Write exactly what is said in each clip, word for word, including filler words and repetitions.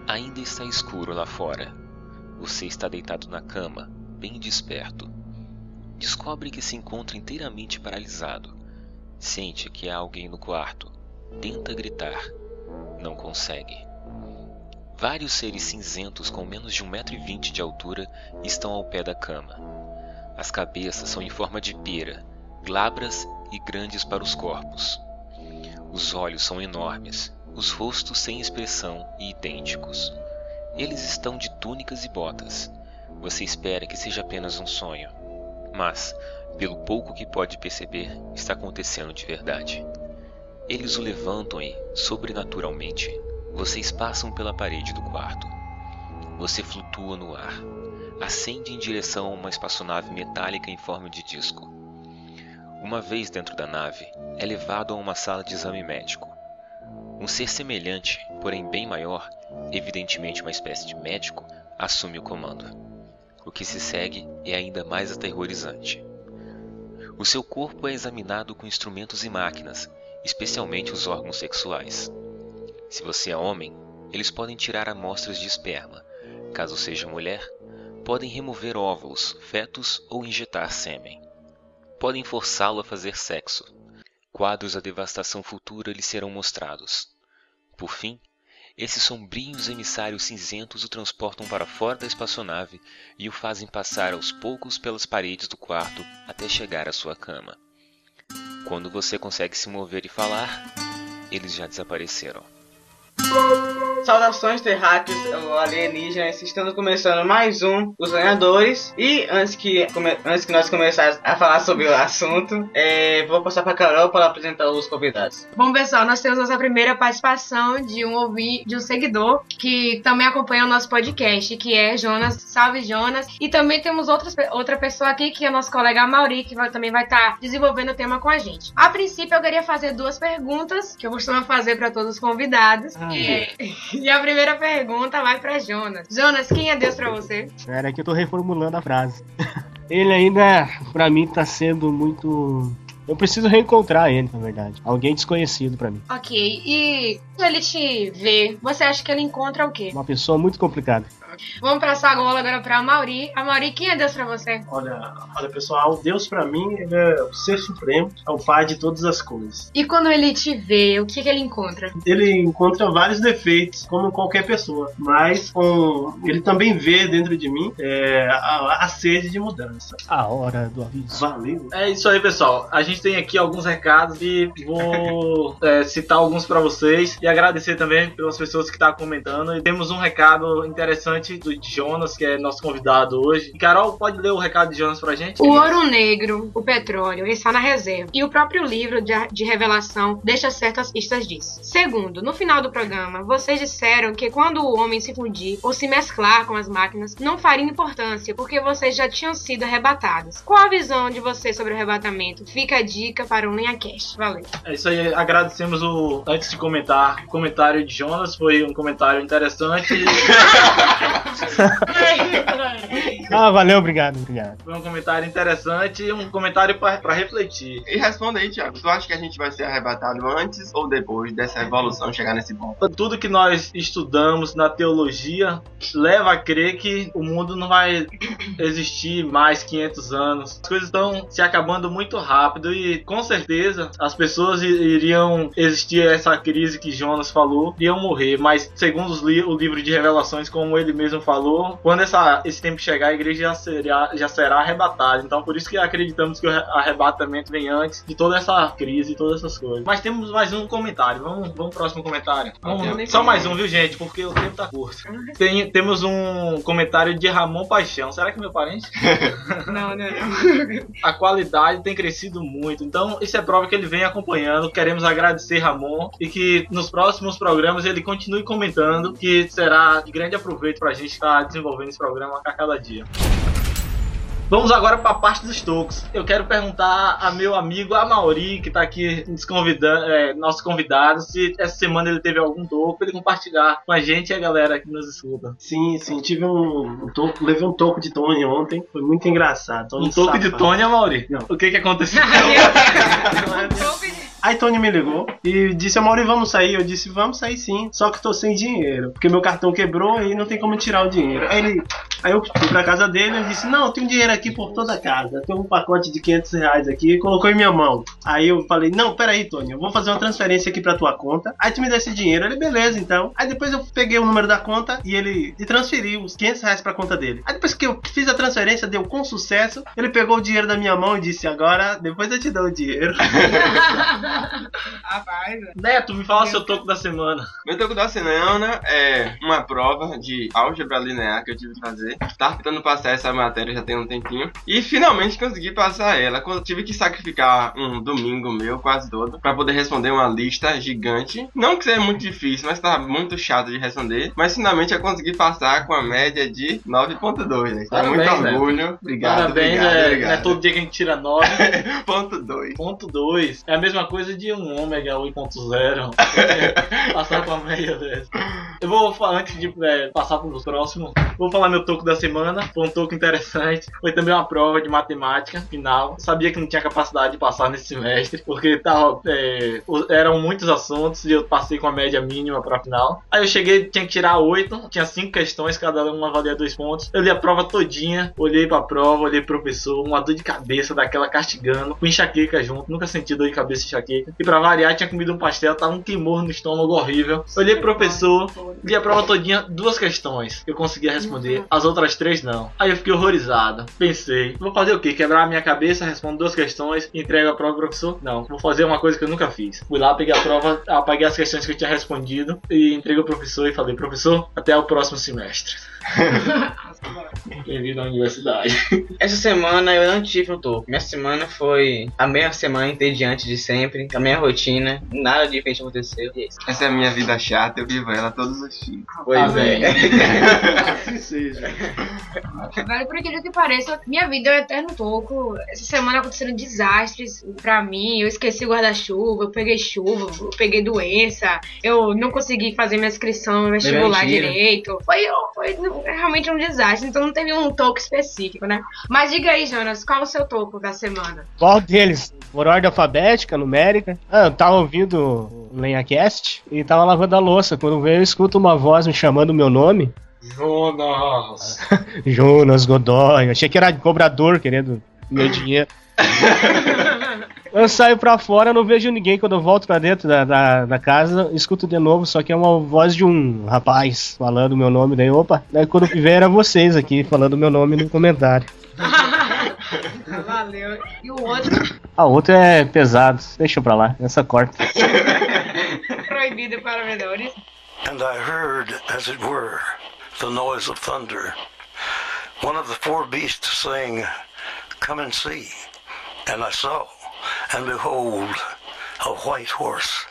Ainda está escuro lá fora. Você está deitado na cama, bem desperto. Descobre que se encontra inteiramente paralisado. Sente que há alguém no quarto. Tenta gritar. Não consegue. Vários seres cinzentos com menos de um metro e vinte de altura estão ao pé da cama. As cabeças são em forma de pera, glabras e grandes para os corpos. Os olhos são enormes, os rostos sem expressão e idênticos. Eles estão de túnicas e botas. Você espera que seja apenas um sonho, mas, pelo pouco que pode perceber, está acontecendo de verdade. Eles o levantam e, sobrenaturalmente, vocês passam pela parede do quarto. Você flutua no ar, ascende em direção a uma espaçonave metálica em forma de disco. Uma vez dentro da nave, é levado a uma sala de exame médico. Um ser semelhante, porém bem maior, evidentemente uma espécie de médico, assume o comando. O que se segue é ainda mais aterrorizante. O seu corpo é examinado com instrumentos e máquinas, especialmente os órgãos sexuais. Se você é homem, eles podem tirar amostras de esperma. Caso seja mulher, podem remover óvulos, fetos ou injetar sêmen. Podem forçá-lo a fazer sexo. Quadros da devastação futura lhe serão mostrados. Por fim, esses sombrios emissários cinzentos o transportam para fora da espaçonave e o fazem passar aos poucos pelas paredes do quarto até chegar à sua cama. Quando você consegue se mover e falar, eles já desapareceram. Saudações, terráqueos, alienígenas, estamos começando mais um Os Sonhadores. E antes que, come, antes que nós começarmos a falar sobre o assunto, é, vou passar para a Carol para apresentar os convidados. Bom, pessoal, nós temos nossa primeira participação de um ouvinte, de um seguidor que também acompanha o nosso podcast, que é Jonas. Salve, Jonas! E também temos outras, outra pessoa aqui, que é o nosso colega Mauri, que vai, também vai estar desenvolvendo o tema com a gente. A princípio, eu queria fazer duas perguntas, que eu costumo fazer para todos os convidados. Ah, e... E a primeira pergunta vai pra Jonas. Jonas, quem é Deus pra você? Espera que eu tô reformulando a frase. Ele ainda, pra mim, tá sendo muito... Eu preciso reencontrar ele, na verdade. Alguém desconhecido pra mim. Ok, e quando ele te vê, você acha que ele encontra o quê? Uma pessoa muito complicada. Vamos passar a bola agora pra Mauri. A Mauri, quem é Deus pra você? Olha, olha pessoal, Deus pra mim ele é o ser supremo, é o pai de todas as coisas. E quando ele te vê, o que, que ele encontra? Ele encontra vários defeitos, como qualquer pessoa, mas um, ele também vê dentro de mim é, a, a sede de mudança. A hora do aviso. Valeu. É isso aí, pessoal. A gente tem aqui alguns recados e vou é, citar alguns pra vocês e agradecer também pelas pessoas que estão comentando. E temos um recado interessante do Jonas, que é nosso convidado hoje. E Carol, pode ler o recado de Jonas pra gente? O ouro negro, o petróleo, está na reserva. E o próprio livro de, de revelação deixa certas pistas disso. Segundo, no final do programa, vocês disseram que quando o homem se fundir ou se mesclar com as máquinas, não faria importância, porque vocês já tinham sido arrebatados. Qual a visão de vocês sobre o arrebatamento? Fica a dica para o LinhaCast. Valeu. É isso aí, agradecemos o... Antes de comentar, o comentário de Jonas foi um comentário interessante. Ah, valeu, obrigado, obrigado. Foi um comentário interessante e um comentário pra, pra refletir. E responda aí, Thiago, tu acha que a gente vai ser arrebatado antes ou depois dessa evolução chegar nesse ponto? Tudo que nós estudamos na teologia leva a crer que o mundo não vai existir mais quinhentos anos. As coisas estão se acabando muito rápido e com certeza as pessoas iriam existir essa crise que Jonas falou, iriam morrer, mas segundo os li- o livro de Revelações, como ele mesmo falou, quando essa, esse tempo chegar, a igreja já será, já será arrebatada. Então por isso que acreditamos que o arrebatamento vem antes de toda essa crise e todas essas coisas. Mas temos mais um comentário. Vamos, vamos pro próximo comentário. Vamos, só mais um, viu, gente? Porque o tempo tá curto. Tem, temos um comentário de Ramon Paixão. Será que é meu parente? Não, não, não. A qualidade tem crescido muito. Então isso é prova que ele vem acompanhando. Queremos agradecer Ramon e que nos próximos programas ele continue comentando, que será de grande aproveito pra gente estar desenvolvendo esse programa a cada dia. Vamos agora para a parte dos tocos. Eu quero perguntar a meu amigo Amauri, que está aqui nos convidando, é, nosso convidado, se essa semana ele teve algum toco, para ele compartilhar com a gente e a galera que nos escuta. Sim, sim, tive um, um toco, levei um toco de Tony ontem, foi muito engraçado. Um toco de Tony, Amauri? Não. O que que aconteceu? Um toco de... Aí Tony me ligou e disse, Mauri, vamos sair? Eu disse, vamos sair sim, só que tô sem dinheiro, porque meu cartão quebrou e não tem como tirar o dinheiro. Aí ele, aí eu fui pra casa dele e disse, não, tem dinheiro aqui por toda a casa, tem um pacote de quinhentos reais aqui, colocou em minha mão. Aí eu falei, não, peraí, Tony, eu vou fazer uma transferência aqui pra tua conta, aí tu me dá esse dinheiro. Ele, beleza, então. Aí depois eu peguei o número da conta e ele e transferiu os quinhentos reais pra conta dele. Aí depois que eu fiz a transferência, deu com sucesso, ele pegou o dinheiro da minha mão e disse, agora, depois eu te dou o dinheiro. Rapaz, Neto, me fala seu toco da semana. Meu toco da semana é uma prova de álgebra linear que eu tive que fazer. Tava tentando passar essa matéria já tem um tempinho. E finalmente consegui passar ela. Quando tive que sacrificar um domingo meu, quase todo, pra poder responder uma lista gigante. Não que seja muito difícil, mas tava muito chato de responder. Mas finalmente eu consegui passar com a média de nove ponto dois, né? Então, muito Parabéns, orgulho. Neto. Obrigado, Parabéns, obrigado, é, obrigado. não é todo dia que a gente tira nove. Ponto dois. Ponto dois. É a mesma coisa de um ômega oito ponto zero. Passar com a média dessa. Eu vou falar, antes de é, passar para os próximos, vou falar meu toco da semana. Foi um toco interessante. Foi também uma prova de matemática final. Eu sabia que não tinha capacidade de passar nesse semestre, porque tava, é, eram muitos assuntos e eu passei com a média mínima para a final. Aí eu cheguei, tinha que tirar oito, tinha cinco questões, cada uma valia dois pontos. Eu li a prova todinha, olhei para a prova, olhei pro professor, uma dor de cabeça daquela castigando, com enxaqueca junto, nunca senti dor de cabeça e enxaqueca. E pra variar, tinha comido um pastel, tava um queimor no estômago horrível. Olhei pro professor, li a prova todinha, duas questões eu conseguia responder, as outras três não. Aí eu fiquei horrorizado, pensei, vou fazer o quê? Quebrar a minha cabeça, respondo duas questões e entrego a prova pro professor? Não, vou fazer uma coisa que eu nunca fiz. Fui lá, peguei a prova, apaguei as questões que eu tinha respondido e entreguei ao professor e falei, professor, até o próximo semestre. Bem-vindo à universidade. Essa semana eu não tive um toco. Minha semana foi a mesma semana entediante de sempre, a minha rotina, nada de repente aconteceu. E é isso. Essa é a minha vida chata, eu vivo ela todos os dias. Pois é. Assim seja. Velho, por aquilo que pareça, minha vida é um eterno toco. Essa semana aconteceram desastres pra mim. Eu esqueci o guarda-chuva, eu peguei chuva, eu peguei doença, eu não consegui fazer minha inscrição no vestibular Mentira. direito. Foi, foi realmente um desastre, então não teve um toco específico, né? Mas diga aí, Jonas, qual é o seu toco da semana? Qual deles? Por ordem alfabética, numérica? Ah, eu tava ouvindo o LenhaCast e tava lavando a louça. Quando veio, eu escuto uma voz me chamando o meu nome. Jonas. Jonas Godoy. Eu achei que era cobrador querendo meu dinheiro. Eu saio pra fora, não vejo ninguém. Quando eu volto pra dentro da, da, da casa, escuto de novo, só que é uma voz de um rapaz falando meu nome. Daí, opa, daí quando eu vi era vocês aqui falando meu nome no comentário. Valeu. E o outro? A outra é pesado, deixa pra lá, essa corta. Proibido para menores. And I heard, as it were, the noise of thunder. One of the four beasts saying, "Come and see." And I saw, and behold, a white horse.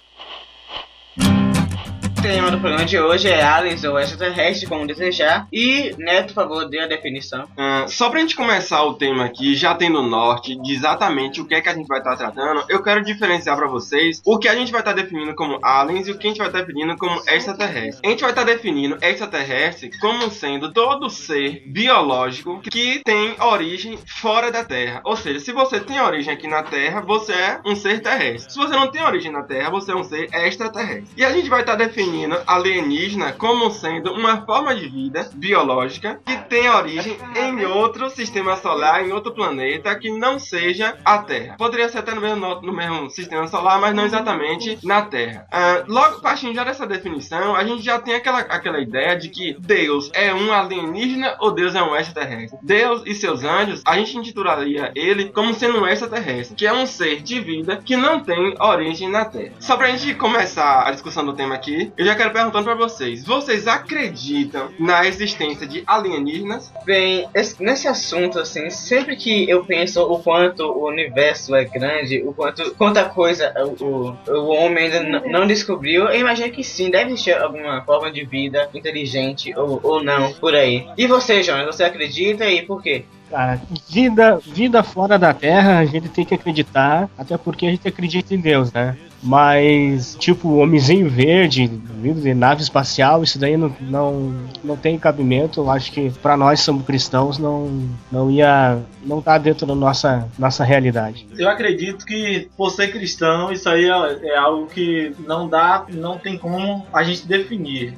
O tema do programa de hoje é aliens ou extraterrestre, como desejar. E, Neto, por favor, dê a definição. Uh, só pra gente começar o tema aqui, já tendo o norte de exatamente o que é que a gente vai estar tratando, eu quero diferenciar pra vocês o que a gente vai estar definindo como aliens e o que a gente vai estar definindo como extraterrestre. A gente vai estar definindo extraterrestre como sendo todo ser biológico que tem origem fora da Terra. Ou seja, se você tem origem aqui na Terra, você é um ser terrestre. Se você não tem origem na Terra, você é um ser extraterrestre. E a gente vai estar definindo alienígena como sendo uma forma de vida biológica que tem origem em outro sistema solar, em outro planeta que não seja a Terra. Poderia ser até no mesmo, no mesmo sistema solar, mas não exatamente na Terra. Uh, logo, partindo já dessa definição, a gente já tem aquela, aquela ideia de que Deus é um alienígena ou Deus é um extraterrestre. Deus e seus anjos, a gente intitularia ele como sendo um extraterrestre, que é um ser de vida que não tem origem na Terra. Só pra gente começar a discussão do tema aqui, eu já quero perguntando pra vocês, vocês acreditam na existência de alienígenas? Bem, esse, nesse assunto, assim, sempre que eu penso o quanto o universo é grande, o quanto quanta coisa o, o, o homem ainda n- não descobriu, eu imagino que sim, deve existir alguma forma de vida inteligente ou, ou não, por aí. E você, Jonas, você acredita e por quê? Cara, vida, vida fora da Terra, a gente tem que acreditar, até porque a gente acredita em Deus, né? Mas, tipo, homenzinho verde, vindo de nave espacial, isso daí não, não, não tem cabimento. Eu acho que pra nós, somos cristãos, não, não ia... não tá dentro da nossa, nossa realidade. Eu acredito que, por ser cristão, isso aí é, é algo que não dá, não tem como a gente definir.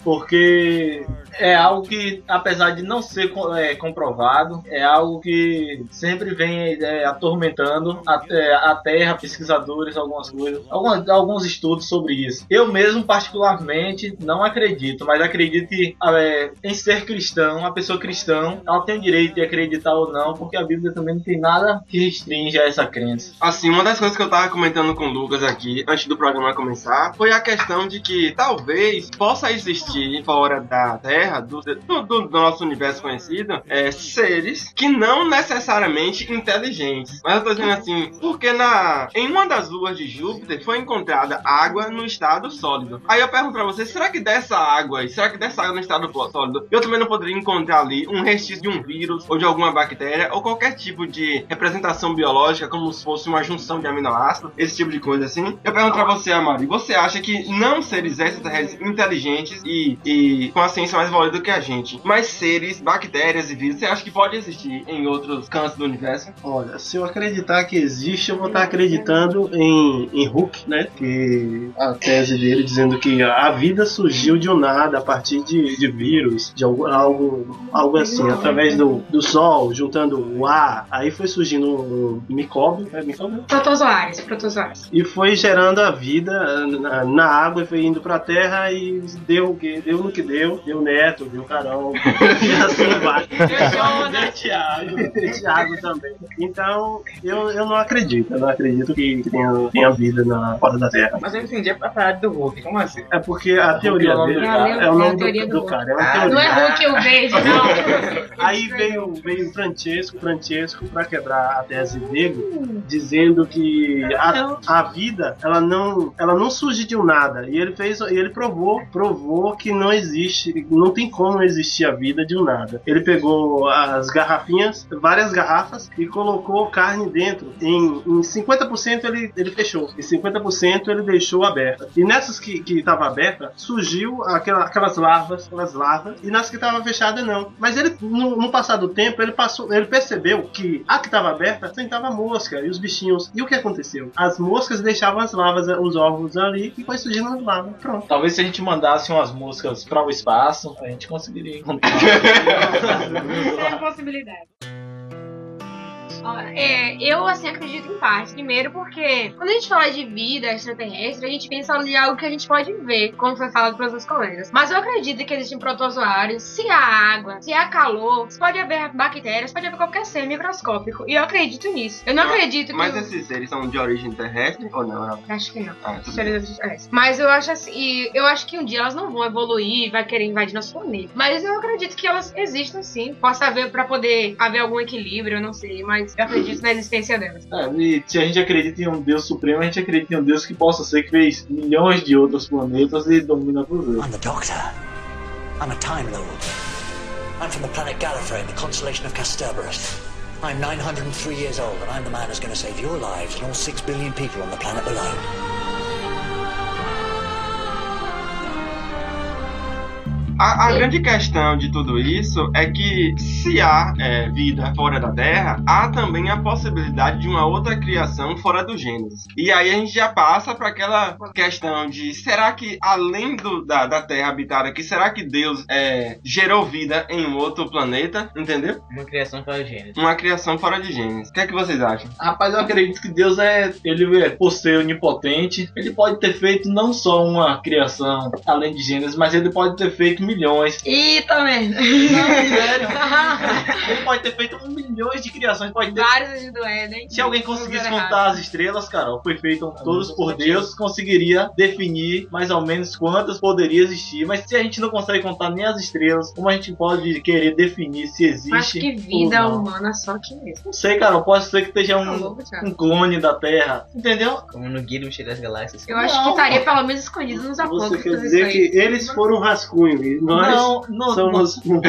Porque é algo que, apesar de não ser é, comprovado, é algo que sempre vem é, atormentando a, é, a Terra, pesquisadores, algumas coisas, alguns, alguns estudos sobre isso. Eu mesmo, particularmente, não acredito, mas acredito que é, em ser cristão, a pessoa cristã, ela tem o direito de acreditar ou não, porque a Bíblia também não tem nada que restringe a essa crença. Assim, uma das coisas que eu tava comentando com o Lucas aqui, antes do programa começar, foi a questão de que talvez possa existir fora da Terra, do, do, do nosso universo conhecido, é, seres que não necessariamente inteligentes. Mas eu tô dizendo assim, porque na, em uma das luas de Júpiter foi encontrada água no estado sólido. Aí eu pergunto pra você, será que dessa água, será que dessa água no estado sólido, eu também não poderia encontrar ali um restício de um vírus ou de alguma bactéria ou qualquer tipo de representação biológica, como se fosse uma junção de aminoácidos, esse tipo de coisa assim? Eu pergunto pra você, Amari, você acha que não seres extraterrestres inteligentes e, e com a ciência mais evoluída do que a gente, mas seres, bactérias e vírus, você acha que pode existir em outros cantos do universo? Olha, se eu acreditar que existe, eu vou estar acreditando em, em Hooke, né? Que a tese dele dizendo que a vida surgiu de um nada, a partir de, de vírus, de algo, algo, algo assim, através do, do sol, juntando o ar, aí foi surgindo um micróbio, é micróbio? Protozoários, protozoários. E foi gerando a vida na, na água, e foi indo pra terra e deu o que? Deu no que deu, deu Neto, deu Carol, e assim vai. Deu Thiago, deu Thiago também. Então, eu, eu não acredito, eu não acredito que tenha, tenha vida na, fora da terra. Mas eu entendi a parada do Hulk, como assim? É porque a teoria dele é o nome do, do cara, é uma teoria. Não é Hulk o verde, não. Aí veio, veio Francesco, Francesco pra quebrar a tese dele, dizendo que a, a vida, ela não, ela não surge de um nada. E ele fez, ele provou, provou que não existe, não tem como existir a vida de um nada. Ele pegou as garrafinhas, várias garrafas, e colocou carne dentro. Em, em cinquenta por cento ele, ele fechou, e cinquenta por cento ele deixou aberta. E nessas que que estava aberta, surgiu aquela, aquelas larvas, aquelas larvas, e nas que estava fechada não. Mas ele, no, no passar do tempo, ele passou, ele percebeu que a que estava aberta sentava mosca e os bichinhos. E o que aconteceu? As moscas deixavam as larvas, os ovos ali, e foi surgindo as larvas. Pronto. Talvez se a gente mandasse umas moscas para o espaço, a gente conseguiria encontrar. É possibilidade. É, eu, assim, acredito em parte. Primeiro porque, quando a gente fala de vida extraterrestre, a gente pensa de algo que a gente pode ver, como foi falado pelos meus colegas. Mas eu acredito que existem protozoários. Se há água, se há calor, se pode haver bactérias, pode haver qualquer ser microscópico. E eu acredito nisso. Eu não ah, acredito que... Mas esses seres são de origem terrestre ou não? não? Acho que não. Ah, mas eu acho assim, eu acho que um dia elas não vão evoluir, vai querer invadir nosso planeta. Mas eu acredito que elas existem sim. Possa haver, pra poder haver algum equilíbrio, eu não sei, mas eu acredito na existência delas. É, e se a gente acredita em um Deus supremo, a gente acredita em um Deus que possa ser que fez milhões de outros planetas e domina por Deus. I'm the Doctor. I'm a Time Lord. I'm from the planet Gallifrey in the constellation of Kasterborous. I'm nine hundred three years old and I'm the man who's going to save your lives and all six billion people on the planet below. A, a grande questão de tudo isso é que se há é, vida fora da Terra, há também a possibilidade de uma outra criação fora do Gênesis. E aí a gente já passa para aquela questão de, será que além do, da, da Terra habitada aqui, será que Deus é, gerou vida em um outro planeta? Entendeu? Uma criação fora de Gênesis. Uma criação fora de Gênesis. O que é que vocês acham? Rapaz, eu acredito que Deus é, ele é, por ser onipotente, ele pode ter feito não só uma criação além de Gênesis, mas ele pode ter feito milhões. Eita, merda. Não, sério. Ele pode ter feito milhões de criações. Pode ter... Vários do Éden. Se alguém conseguisse contar as estrelas, Carol, foi feito todos por Deus, conseguiria definir mais ou menos quantas poderia existir. Mas se a gente não consegue contar nem as estrelas, como a gente pode querer definir se existe? Acho que vida humana só que mesmo. Não sei, Carol. Pode ser que esteja um, um clone da Terra. Entendeu? Como no Guia do Mistério das Galáxias. Eu acho não, que estaria pelo menos escondido nos apócrifos. Você quer dizer que eles foram um rascunho. Nós Não, não, somos... não,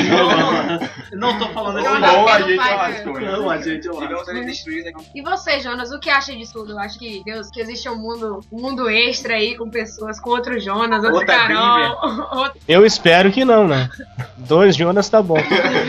não tô falando Eu assim. acho Ou que a não gente vai, é cara. lascou, Não, a gente é o Digamos ele destruído, né? E você, Jonas, o que acha disso tudo? Eu acho que Deus, que existe um mundo, um mundo extra aí com pessoas, com outro Jonas, outro Outra Carol, outro... Eu espero que não, né? Dois Jonas tá bom.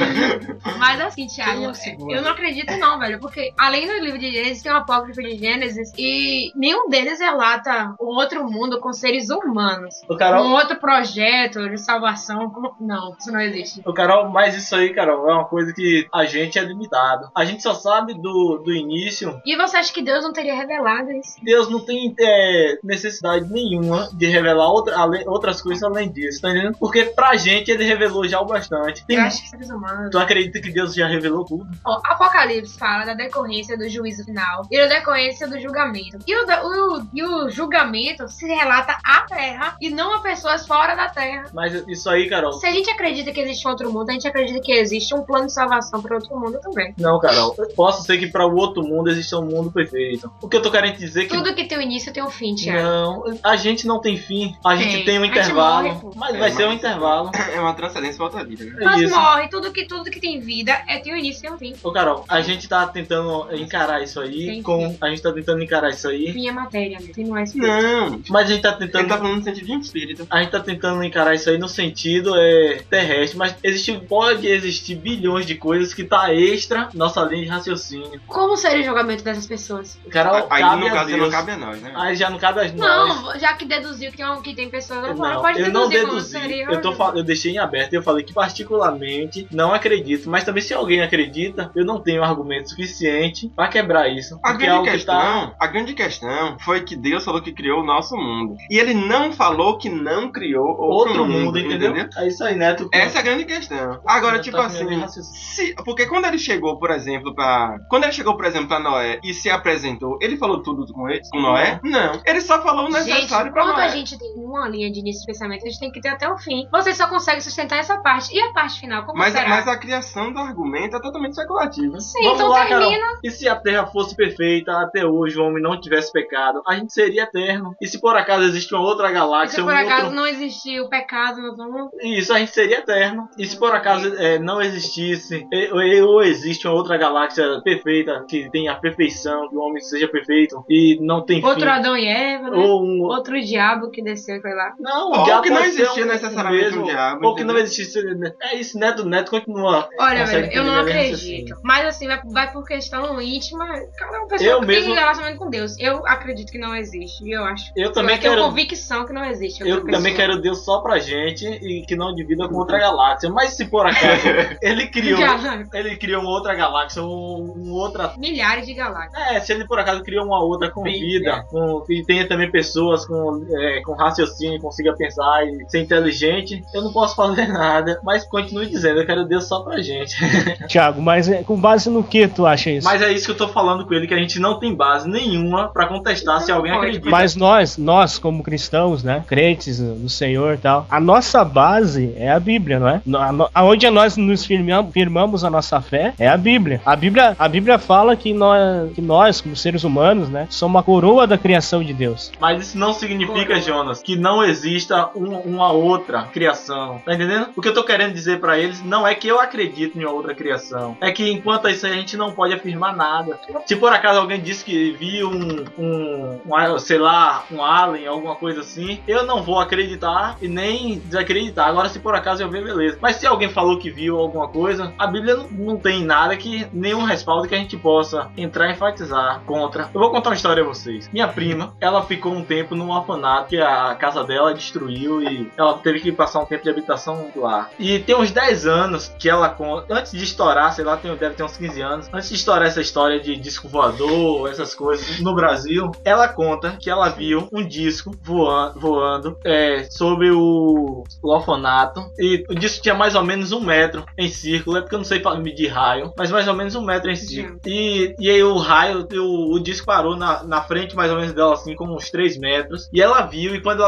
Mas assim, Thiago, eu não acredito não, velho, porque além do livro de Gênesis, tem o apócrifo de Gênesis e nenhum deles relata um outro mundo com seres humanos. O Carol, Um outro projeto de salvação. como- Não, isso não existe. o Carol, mas isso aí, Carol, é uma coisa que a gente é limitado. A gente só sabe do, do início. E você acha que Deus não teria revelado isso? Deus não tem é, necessidade nenhuma de revelar outra, ale- outras coisas além disso, tá entendendo? Porque pra gente ele revelou já o bastante. Tem, Eu acho que seres humanos. tu acredita que Deus já revelou tudo? Ó, Apocalipse fala da decorrência do juízo final e da decorrência do julgamento. E o, da- o- e o julgamento se relata à Terra e não a pessoas fora da Terra. Mas isso aí, Carol. Se a gente acredita que existe outro mundo, a gente acredita que existe um plano de salvação para outro mundo também. Não, Carol. Posso ser que para o outro mundo exista um mundo perfeito. O que eu tô querendo dizer é que. Tudo que tem um início tem um fim, Thiago. Não, a gente não tem fim. A gente Tem. tem um A gente intervalo. morre, pô. Mas É, vai ser um mas- intervalo. É uma transcendência pra outra vida, né? É Mas isso. morre, tudo que, tudo que tem vida é tem um início e tem um fim. Ô, Carol, a gente tá tentando encarar isso aí. Tem Com... fim. A gente tá tentando encarar isso aí. Minha matéria, né? Tem mais fim. Não, Mas a gente tá ele tentando. tá falando no sentido de espírito. A gente tá tentando encarar isso aí no sentido é, terrestre, mas existe, pode existir bilhões de coisas que tá extra nossa linha de raciocínio. Como seria o julgamento dessas pessoas? Carol, Aí cabe no a caso Deus. não cabe a nós, né? Aí já não cabe a nós. Não, já que deduziu que, é um- que tem pessoas lá fora, Não, pode eu não deduzir como deduzi. seria. Eu, tô, fal- eu deixei em aberto. Eu falei que particularmente não acredito. Mas também se alguém acredita, eu não tenho argumento suficiente pra quebrar isso. A Porque é grande, algo que questão, tá... a grande questão foi que Deus falou que criou o nosso mundo. E ele não falou que não criou outro, outro mundo, entendeu? É isso aí, Neto. Essa é a grande questão. Agora, Não tipo tá assim, entendendo raciocínio. se, porque quando ele chegou, por exemplo, pra. Quando ele chegou, por exemplo, pra Noé e se apresentou, ele falou tudo com, ele, com Noé? Não. Ele só falou o necessário Gente, pra quando Noé. a gente tem uma linha de início de pensamento, a gente tem que ter até o fim. Você só consegue sustentar essa parte. E a parte final, como Mas, será? mas a criação do argumento é totalmente especulativa. Sim, Vamos então lá, termina. Carol. E se a Terra fosse perfeita, até hoje o homem não tivesse pecado, a gente seria eterno. E se por acaso existe uma outra E galáxia, se um por acaso outro... não existir o pecado, nós vamos... Isso, a gente seria eterno. E se por acaso é, não existisse, e- ou existe uma outra galáxia perfeita, que tenha a perfeição, que o homem seja perfeito e não tem Outro fim. Adão e Eva, né? Ou um... Outro diabo que desceu e foi lá. Não, Ou o diabo que não pode ser existia um- necessariamente mesmo, um diabo, Ou que não entendeu? existisse... É isso, Neto, Neto continua... Olha, consegue velho, eu não entender esse acredito. Mas assim, vai, vai por questão íntima. Cada uma pessoa Eu que mesmo- tem relacionamento com Deus. Eu acredito que não existe. E eu acho. Eu também eu tenho quero... convicção que não existe. Eu outra também pessoa. quero Deus só pra gente e que não divida com outra galáxia. Mas se por acaso ele criou, Já, ele criou uma outra galáxia, um, um outra. milhares de galáxias. É, se ele por acaso criou uma outra com Sim, vida, com, e tenha também pessoas com, é, com raciocínio, consiga pensar e ser inteligente, eu não posso fazer nada. Mas continue dizendo, eu quero Deus só pra gente. Thiago, mas é, com base no que tu acha isso? Mas é isso que eu tô falando com ele, que a gente não tem base nenhuma pra contestar se alguém Pode. acredita. Mas nós, nós como cristãos, né, crentes no Senhor e tal, a nossa base é a Bíblia, não é? No- a no- Aonde nós nos firmam- firmamos a nossa fé é a Bíblia. A Bíblia, a Bíblia fala que nós, que nós, como seres humanos, né, somos a coroa da criação de Deus. Mas isso não significa, Jonas, que não exista um- uma outra criação. Tá entendendo? O que eu tô querendo dizer pra eles não é que eu acredito em uma outra criação. É que enquanto isso aí, a gente não pode afirmar nada. Se por acaso alguém disse que viu um, um, um, sei lá, um alien, alguma coisa assim, eu não vou acreditar e nem desacreditar. Agora, se por acaso eu ver, beleza. Mas se alguém falou que viu alguma coisa, a Bíblia não, não tem nada que, nenhum respaldo que a gente possa entrar e enfatizar contra. Eu vou contar uma história a vocês. Minha prima, ela ficou um tempo num orfanato que a casa dela destruiu e ela teve que passar um tempo de habitação lá. E tem uns dez anos que ela conta, antes de estourar, sei lá, tem, deve ter uns quinze anos, antes de estourar essa história de disco voador, essas coisas no Brasil, ela conta que ela viu um disco voando, voando é, sobre o, o orfanato e o disco tinha mais ou menos um metro em círculo, é porque eu não sei medir raio, mas mais ou menos um metro em círculo. E, e aí o raio, o, o disco parou na, na frente mais ou menos dela, assim, com uns três metros, e ela viu, e quando ela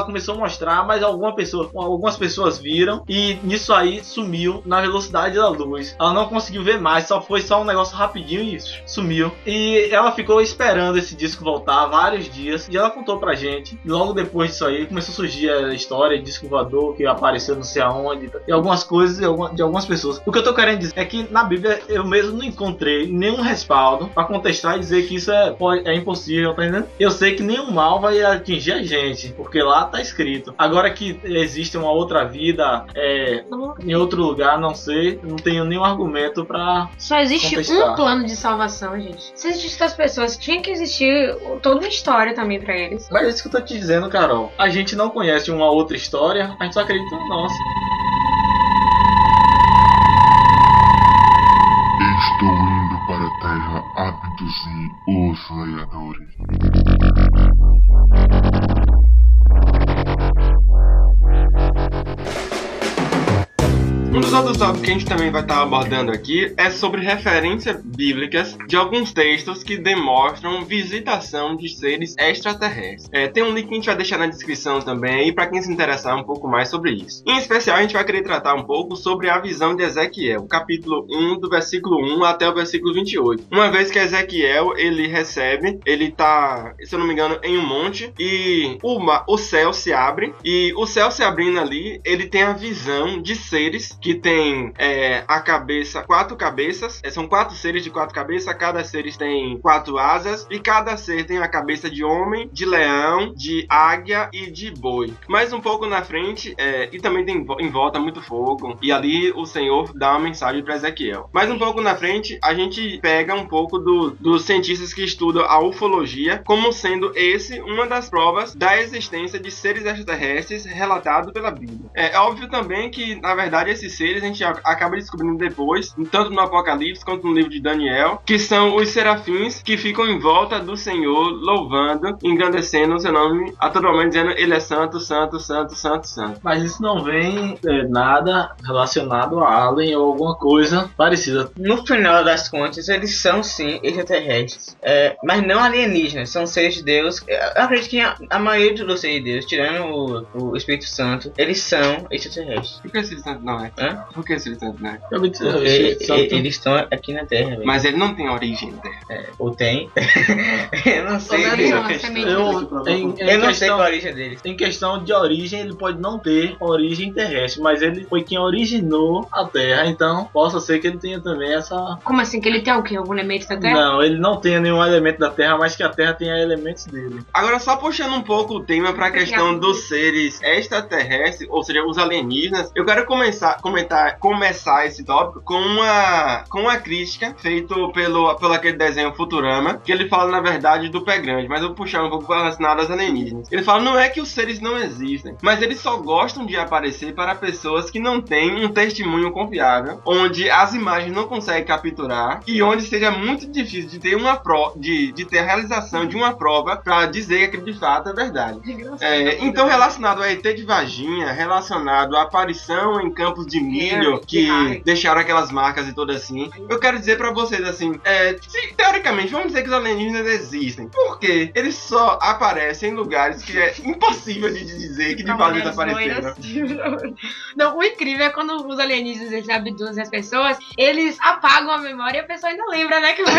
começou a mostrar, mas alguma pessoa, algumas pessoas viram e nisso aí sumiu na velocidade da luz. Ela não conseguiu ver mais, só foi só um negócio rapidinho e isso, sumiu. E ela ficou esperando esse disco voltar vários dias e ela contou pra gente. Logo depois disso aí começou a surgir a história de disco voador que apareceu não sei aonde e algumas coisas de algumas pessoas. O que eu tô querendo dizer é que na Bíblia eu mesmo não encontrei nenhum respaldo pra contestar e dizer que isso é, é impossível, tá entendendo? Eu sei que nenhum mal vai atingir a gente, porque lá tá escrito. Agora que existe uma outra vida é, em outro lugar, não sei, não tenho nenhum argumento pra Só existe contestar. um plano de salvação, gente. Se existissem as pessoas, tinha que existir toda uma história também pra eles. Mas é isso que eu tô te dizendo, Carol. A gente não conhece uma outra história, a gente só acredita na nossa. Estou indo para a Terra abduzir os sonhadores. Um dos outros tópicos que a gente também vai estar abordando aqui é sobre referências bíblicas de alguns textos que demonstram visitação de seres extraterrestres. É, tem um link que a gente vai deixar na descrição também aí para quem se interessar um pouco mais sobre isso. Em especial, a gente vai querer tratar um pouco sobre a visão de Ezequiel, capítulo um, do versículo um até o versículo vinte e oito. Uma vez que Ezequiel, ele recebe, ele tá, se eu não me engano, em um monte e o, o céu se abre e o céu se abrindo ali, ele tem a visão de seres que tem é, a cabeça, quatro cabeças, é, são quatro seres de quatro cabeças, cada ser tem quatro asas, e cada ser tem a cabeça de homem, de leão, de águia e de boi. Mais um pouco na frente, é, e também tem em volta muito fogo, e ali o Senhor dá uma mensagem para Ezequiel. Mais um pouco na frente, a gente pega um pouco do, dos cientistas que estudam a ufologia, como sendo esse uma das provas da existência de seres extraterrestres relatado pela Bíblia. É, é óbvio também que, na verdade, esses seres a gente acaba descobrindo depois, tanto no Apocalipse quanto no livro de Daniel, que são os serafins que ficam em volta do Senhor, louvando, engrandecendo o seu nome, a todo momento dizendo ele é santo, santo, santo, santo, santo. Mas isso não vem é, nada relacionado a alien ou alguma coisa parecida. No final das contas, eles são sim extraterrestres, é, mas não alienígenas, são seres de Deus. Eu acredito que a, a maioria dos seres de Deus, tirando o, o Espírito Santo, eles são extraterrestres. Por que Espírito Santo não é? Hã? Por que Espírito Santo não é? Porque eles estão aqui na Terra, velho. Mas ele não tem origem na Terra. É, ou tem. Eu não sei. Ou Eu, não, essa é meio Eu, difícil. em, em eu não sei questão, qual a origem deles. em questão de origem, ele pode não ter origem terrestre, mas ele foi quem originou a Terra, então possa ser que ele tenha também essa... Como assim? Que ele tem o quê? Algum elemento da Terra? Não, ele não tenha nenhum elemento da Terra, mas que a Terra tenha elementos dele. Agora, só puxando um pouco o tema para a questão dos seres extraterrestres, ou seja, os alienígenas, eu quero começar, comentar, começar esse tópico com uma, com uma crítica feita pelo, pelo aquele desenho Futurama, que ele fala, na verdade, do pé grande, mas eu vou puxar um pouco relacionado aos alienígenas. Ele fala, não é que os seres não existem, mas eles só gostam de aparecer para pessoas que não têm um testemunho confiável, onde as imagens não conseguem capturar e onde seja muito difícil de ter uma pro, de, de ter a realização de uma prova para dizer que aquilo de fato é verdade. É, então, relacionado a E T de Varginha, relacionado à aparição em campos de milho que deixaram aquelas marcas e tudo assim, eu quero dizer pra vocês assim, é, se, teoricamente, vamos dizer que os alienígenas existem, por quê? Eles só aparecem em lugares que é impossível de dizer que de fato eles apareceram. Não, o incrível é quando os alienígenas eles abduzem as pessoas, eles apagam a memória e a pessoa ainda lembra, né, que foi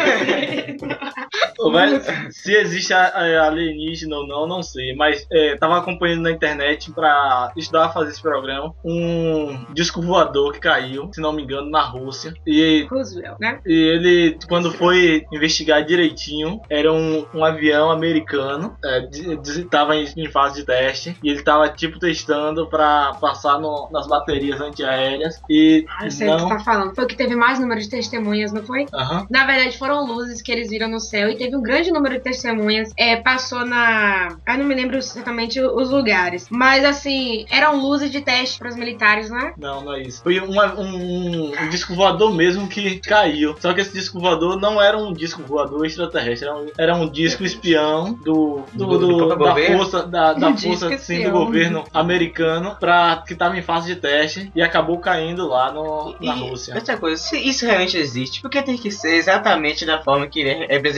Ô, velho, se existe a- a- alienígena ou não, não sei, mas é, tava acompanhando na internet pra estudar, fazer esse programa, um disco voador que caiu, se não me engano, na Rússia, e Roosevelt, né? E ele, quando foi investigar direitinho, era um, um avião americano, é, de- de- tava em, em fase de teste, e ele tava, tipo, testando pra passar no- nas baterias antiaéreas, e Ah, eu sei o que não... você tá falando. Foi o que teve mais número de testemunhas, não foi? Aham. Na verdade, foram luzes que eles viram no céu e teve um grande número de testemunhas. É, passou na... Eu não me lembro exatamente os lugares. Mas, assim, eram luzes de teste para os militares, não é? Não, não é isso. Foi uma- um, um disco voador mesmo que caiu. Só que esse disco voador não era um disco voador extraterrestre, era um, era um disco espião do, do, Do- do do- próprio da governo? força, da, da Um disco força sim, do espião. governo americano pra, que estava em fase de teste e acabou caindo lá no, na E Rússia. outra coisa, se isso realmente existe, por que tem que ser exatamente da forma que ele é representado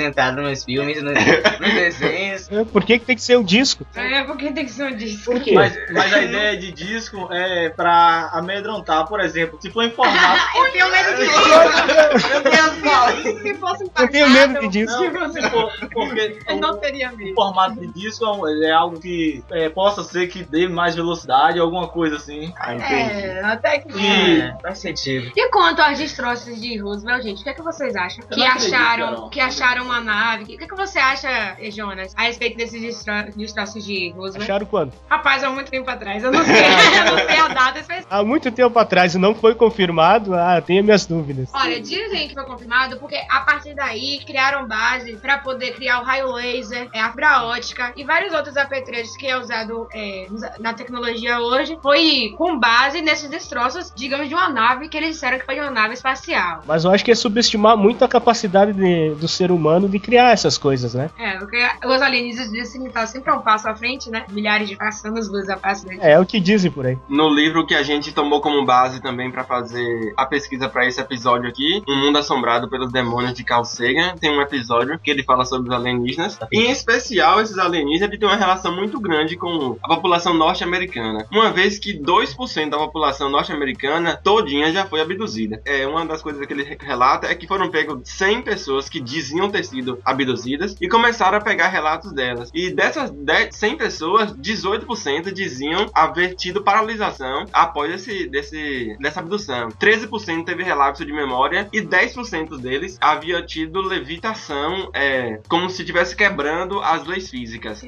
nos filmes, nos, nos desenhos. É, por que, que tem que ser um disco? É, porque tem que ser um disco. Por quê? Mas, mas a ideia de disco é pra amedrontar, por exemplo, se for em formato. Eu tenho medo de disco. Meu Deus, Paulo. Se fosse Eu tenho medo de disco. Não, se for, porque Eu não o, teria o medo. formato de disco é um- ele é algo que é, possa ser que dê mais velocidade, alguma coisa assim. Ah, entendi. É, até que. É, faz sentido. E quanto às destroços de Roosevelt, gente, o que é que vocês acham? Que não acredito, acharam, Carol. que acharam uma nave. O que é que você acha, Jonas, a respeito desses destro- destroços de Roosevelt? Acharam quando? Rapaz, há muito tempo atrás. Eu não sei, eu não sei a data específica. Há muito tempo atrás e não foi confirmado, ah, tenho minhas dúvidas. Olha, dizem que foi confirmado porque a partir daí criaram base pra poder criar o raio laser, é, a fibra ótica e vários outros apetrechos que é usado é, na tecnologia hoje. Foi com base nesses destroços, digamos, de uma nave que eles disseram que foi de uma nave espacial. Mas eu acho que é subestimar muito a capacidade de- do ser humano de criar essas coisas, né? É, porque os alienígenas dizem que tá sempre a um passo à frente, né? Milhares de anos luz à passo dele. É, é o que dizem por aí. No livro que a gente tomou como base também pra fazer a pesquisa pra esse episódio aqui, Um Mundo Assombrado pelos Demônios de Carl Sagan, tem um episódio que ele fala sobre os alienígenas. Em especial, esses alienígenas ele tem uma relação muito grande com a população norte-americana, uma vez que dois por cento da população norte-americana todinha já foi abduzida. É, uma das coisas que ele relata é que foram pegos cem pessoas que diziam ter sido abduzidas e começaram a pegar relatos delas. E dessas dez, cem pessoas, dezoito por cento diziam haver tido paralisação após esse, desse, dessa abdução. treze por cento teve relapso de memória e dez por cento deles havia tido levitação, é, como se estivesse quebrando as leis físicas.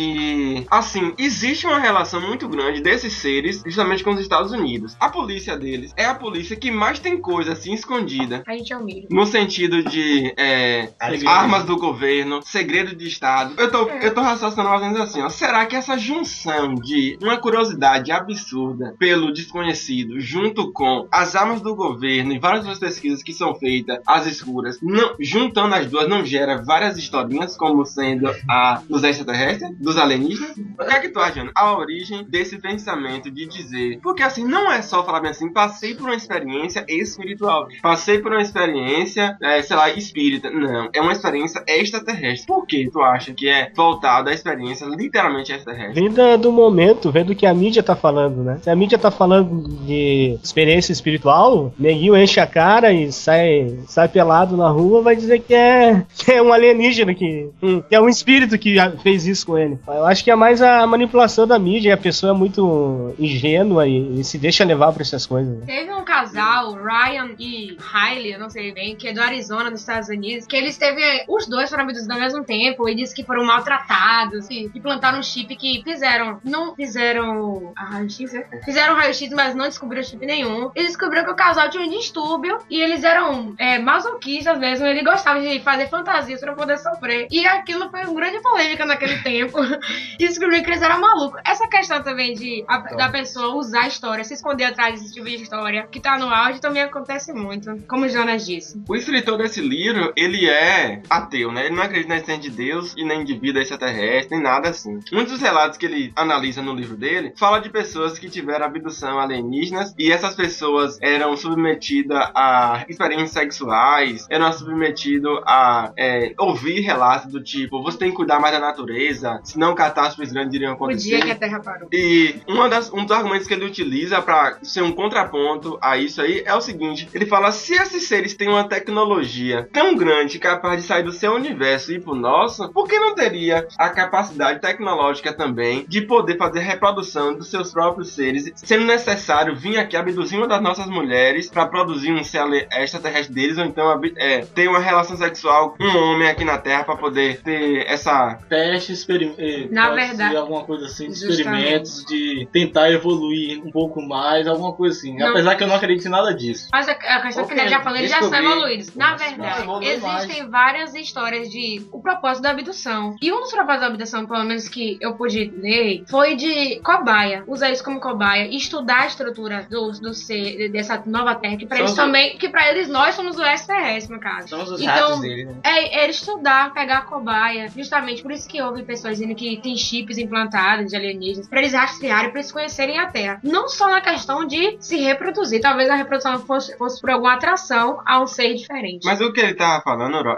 E, assim, existe uma relação muito grande desses seres justamente com os Estados Unidos. A polícia deles é a polícia que mais tem coisa assim escondida. A gente é humilde. No sentido de é, armas do governo, segredo de Estado. Eu tô, eu tô raciocinando mais ou menos assim, ó. Será que essa junção de uma curiosidade absurda pelo desconhecido, junto com as armas do governo e várias outras pesquisas que são feitas às escuras, não, juntando as duas, não gera várias historinhas, como sendo a dos extraterrestres, dos alienígenas? O que é que tu acha, Jana? A origem desse pensamento de dizer... Porque assim, não é só falar bem assim, passei por uma experiência espiritual, passei por uma experiência, é, sei lá, espírita. Não, é uma experiência extraterrestre. Por que tu acha que é voltada à experiência literalmente extraterrestre? Vem da- do momento, vem do que a mídia tá falando, né? Se a mídia tá falando de experiência espiritual, neguinho enche a cara e sai, sai pelado na rua, vai dizer que é, que é um alienígena, que, hum, que é um espírito que já fez isso com ele. Eu acho que é mais a manipulação da mídia, e a pessoa é muito ingênua e, e se deixa levar por essas coisas, né? Teve um casal, Ryan e Hailey, eu não sei bem, que é do Arizona, nos Estados Unidos, que eles teve. Os dois foram abduzidos ao mesmo tempo e disse que foram maltratados, e que plantaram um chip que fizeram. Não fizeram a raio-x, né? Fizeram raio-x, mas não descobriram chip nenhum. Eles descobriram que o casal tinha um distúrbio e eles eram é, masoquistas mesmo. Ele gostava de fazer fantasias pra poder sofrer. E aquilo foi uma grande polêmica naquele tempo. E descobriram que eles eram malucos. Essa questão também de a, da pessoa usar a história, se esconder atrás desse tipo de história que tá no áudio, também acontece muito. Como o Jonas disse. O escritor desse livro, ele é ateu, né? Ele não acredita na existência de Deus e nem de vida extraterrestre, nem nada assim. Um dos relatos que ele analisa no livro dele fala de pessoas que tiveram abdução alienígenas e essas pessoas eram submetidas a experiências sexuais, eram submetidas a é, ouvir relatos do tipo, você tem que cuidar mais da natureza, senão catástrofes grandes iriam O acontecer. dia que a Terra parou. E uma das, um dos argumentos que ele utiliza pra ser um contraponto a isso aí é o seguinte: ele fala, se esses seres têm uma tecnologia tão grande capaz de sair do seu universo e ir pro nosso, por que não teria a capacidade tecnológica também de poder fazer reprodução dos seus próprios seres, sendo necessário vir aqui abduzir uma das nossas mulheres pra produzir um ser extraterrestre deles, ou então ab- é, ter uma relação sexual com um homem aqui na Terra pra poder ter essa... Teste, experimento. Na verdade- Alguma coisa assim, de Justamente. experimentos, de tentar evoluir um pouco mais, alguma coisa assim. Não. Apesar que eu não acredito em nada disso. Mas a, a questão Ok, que ele já falou, eles já são descobri. evoluídos. Na Nossa, verdade, evolui existem mais. várias histórias de o propósito da abdução. E um dos propósitos da abdução, pelo menos que eu pude ler, foi de cobaia. Usar isso como cobaia. Estudar a estrutura do, do ser, dessa nova terra. Que pra São eles os- também, que pra eles nós somos o extraterrestre, no caso. Somos os Então, ratos dele, né? É, é estudar, pegar a cobaia. Justamente por isso que houve pessoas dizendo que tem chips implantados de alienígenas, pra eles rastrearem, pra eles conhecerem a Terra. Não só na questão de se reproduzir. Talvez a reprodução fosse, fosse por alguma atração a um ser diferente. Mas o que ele tava falando, Oro, é o seguinte,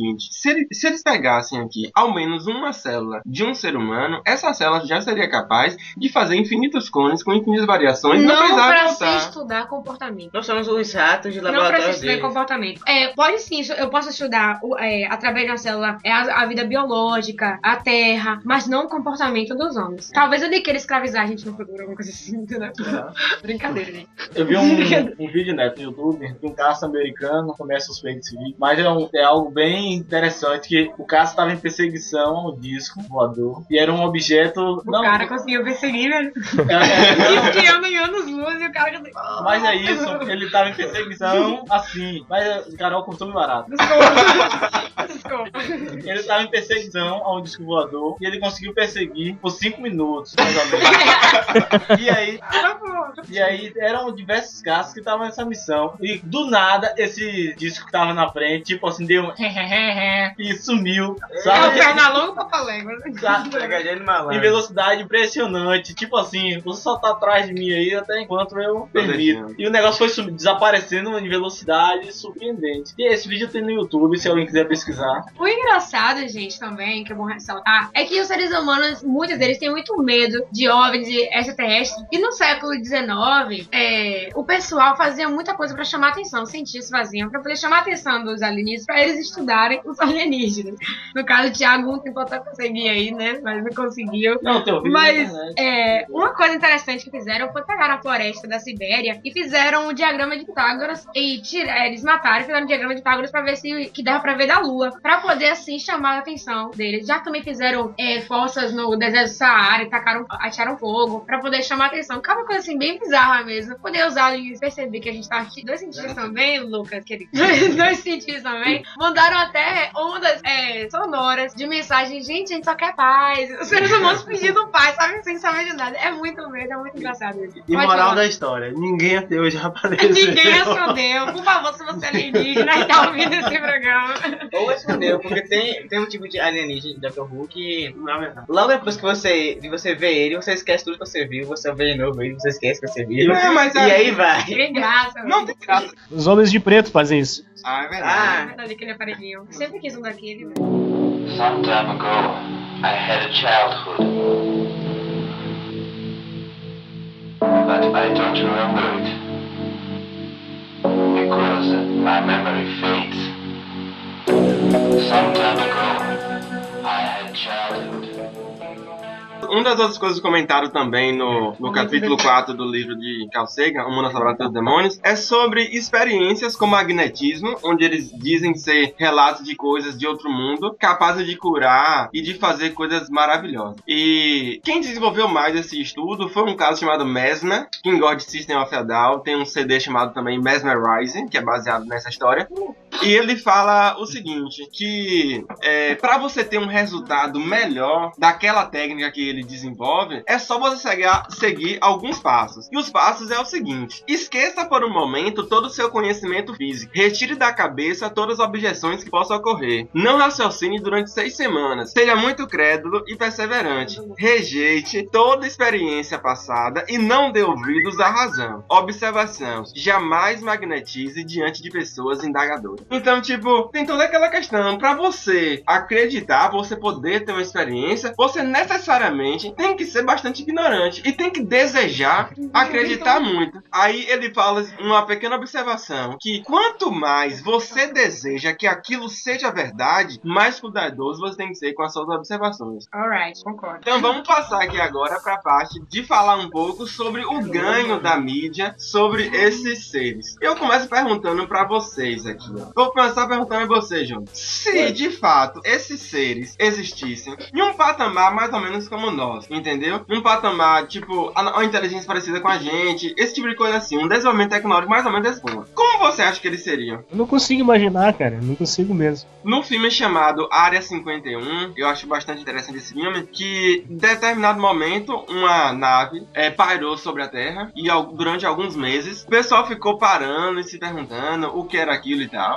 seguinte, se, ele, se eles pegassem aqui ao menos uma célula de um ser humano, essa célula já seria capaz de fazer infinitos clones com infinitas variações. Não, Não precisava pra se contar. estudar comportamento. Nós somos os ratos de Não pra se laboratório estudar deles. comportamento. É, pode sim, eu posso estudar o- é, através de uma célula é, a, a vida biológica, a terra, mas não o comportamento dos homens. Talvez eu nem queira escravizar a gente no futuro, alguma coisa assim, né? Brincadeira, gente. Eu vi um, um vídeo né, no YouTube de um caça americano, começa suspeito esse vídeo, mas é, um- é algo bem interessante que o caça estava em perseguição ao disco voador e era um objeto. O não, cara conseguiu perseguir, velho. é, é, Diz que anda em anos-luz e o cara conseguiu. mas é isso, ele estava em perseguição assim. Mas o Carol cortou me barato. Desculpa. Desculpa. Ele estava em perseguição a um disco voador e ele conseguiu perseguir por cinco minutos, mais ou menos. E aí, e aí eram diversos casos que estavam nessa missão. E do nada, esse disco que tava na frente, tipo assim, deu um e sumiu. É o Sabe? Pernalonga ou Papalégua? Sabe? Pegadinha de Em malandro. velocidade impressionante. Tipo assim, você só tá atrás de mim aí até enquanto eu permito. E o negócio foi sub- desaparecendo em velocidade surpreendente. E esse vídeo tem no YouTube, se alguém quiser pesquisar. O engraçado, gente, também, que é bom ressaltar, é que os seres humanos, muitos deles têm muito medo de OVNIs e extraterrestres. E no século dezenove, é, o pessoal fazia muita coisa pra chamar atenção, os cientistas faziam, pra poder chamar a atenção dos alienígenas, pra eles estudarem os alienígenas. No caso, o Thiago um tentou até conseguir aí, né, mas não conseguiu. Não, tem um vídeo na Mas internet. é, uma coisa interessante que fizeram foi pegar a floresta da Sibéria e fizeram um diagrama de Pitágoras e tira, eles mataram e fizeram um diagrama de Pitágoras pra ver se que dava pra ver da Lua, pra poder assim chamar a atenção deles. Já também fizeram é, forças no deserto do Saara e tacaram, acharam fogo pra poder chamar a atenção. Cada coisa assim bem bizarra mesmo. Poder usar e perceber que a gente tá aqui. Dois cientistas também, Lucas, querido. Dois, dois cientistas também. Mandaram até ondas é, sonoras de mensagem. Gente, a gente só quer paz. Os seres humanos pedindo paz, sabe? Sem saber de nada. É muito mesmo, é muito engraçado isso. E Pode moral falar. da história, ninguém até hoje apareceu. Ninguém respondeu. Por favor, se você é alienígena e tá ouvindo esse programa. Ou respondeu, porque tem, tem um tipo de alienígena de Doctor Who que Não é verdade. logo depois que você, de você ver ele, você esquece tudo que você viu, você vê de novo ele, você esquece que você viu. É, mas E é- aí vai. Que graça. Não tem graça. Os homens de preto fazem isso. Ah, é É verdade. verdade, aquele aparelhinho. Sempre quis um daquele, velho. Some time ago, I had a childhood. But I don't remember it. Because my memory fades. Some time ago, I had childhood. Uma das outras coisas comentadas também no, no capítulo quatro do livro de Carl Sagan, O Mundo Assombrado pelos Demônios, é sobre experiências com magnetismo, onde eles dizem ser relatos de coisas de outro mundo, capazes de curar e de fazer coisas maravilhosas. E quem desenvolveu mais esse estudo foi um caso chamado Mesmer, King God System of a Down, tem um C D chamado também Mesmerizing, que é baseado nessa história. E ele fala o seguinte, que é, para você ter um resultado melhor daquela técnica que ele desenvolve, é só você seguir, seguir alguns passos. E os passos é o seguinte: esqueça por um momento todo o seu conhecimento físico. Retire da cabeça todas as objeções que possam ocorrer. Não raciocine durante seis semanas. Seja muito crédulo e perseverante. Rejeite toda experiência passada e não dê ouvidos à razão. Observação: jamais magnetize diante de pessoas indagadoras. Então, tipo, tem toda aquela questão. Pra você acreditar, você poder ter uma experiência, você necessariamente tem que ser bastante ignorante e tem que desejar acreditar muito. Aí ele fala uma pequena observação, que quanto mais você deseja que aquilo seja verdade, mais cuidadoso você tem que ser com as suas observações. Alright, concordo. Então vamos passar aqui agora para a parte de falar um pouco sobre o ganho da mídia sobre esses seres. Eu começo perguntando para vocês aqui. Ó. Vou começar perguntando a vocês, João. Se de fato esses seres existissem em um patamar mais ou menos como nós, entendeu? Um patamar tipo a, a inteligência parecida com a gente, esse tipo de coisa assim, um desenvolvimento tecnológico mais ou menos desse ponto. Como você acha que eles seriam? Eu não consigo imaginar, cara. Não consigo mesmo. No filme chamado Área cinquenta e um, eu acho bastante interessante esse filme, que em determinado momento uma nave é, pairou sobre a Terra e ao, durante alguns meses o pessoal ficou parando e se perguntando o que era aquilo e tal.